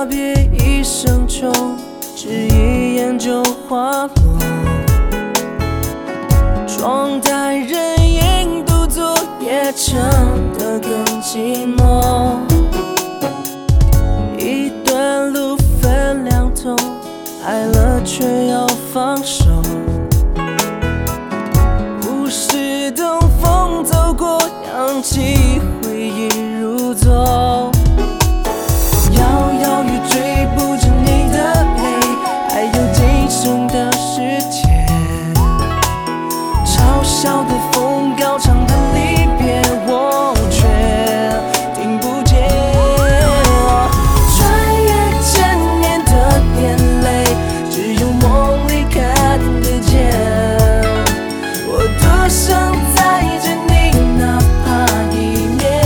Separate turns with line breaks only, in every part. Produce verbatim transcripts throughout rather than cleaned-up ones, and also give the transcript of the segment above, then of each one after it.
话别一生穷，只一眼就滑落。窗台人影独坐，也撑得更寂寞。一段路分两头，爱了却要放手。物是东风走过，扬起回忆如昨。摇摇欲坠，不止你的泪，还有今生的世界。嘲笑的风，高唱的离别，我却听不见。穿越千年的眼泪，只有梦里看得见。我多想再见你，哪怕一面。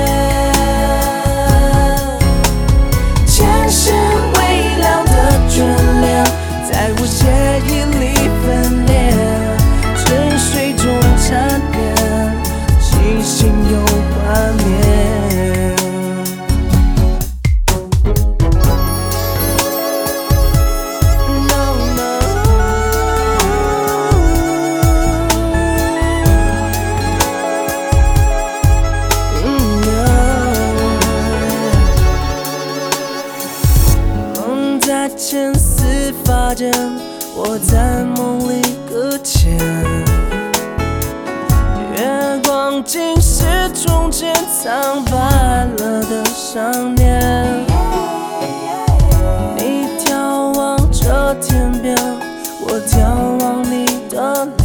前世微凉的眷恋，在我血液里分裂。沉睡中缠绵，清醒又幻灭。No, no. Mm, no. 梦在千丝发间，我在梦里搁浅。月光竟是中间苍白了的想念。你眺望着天边，我眺望你的脸。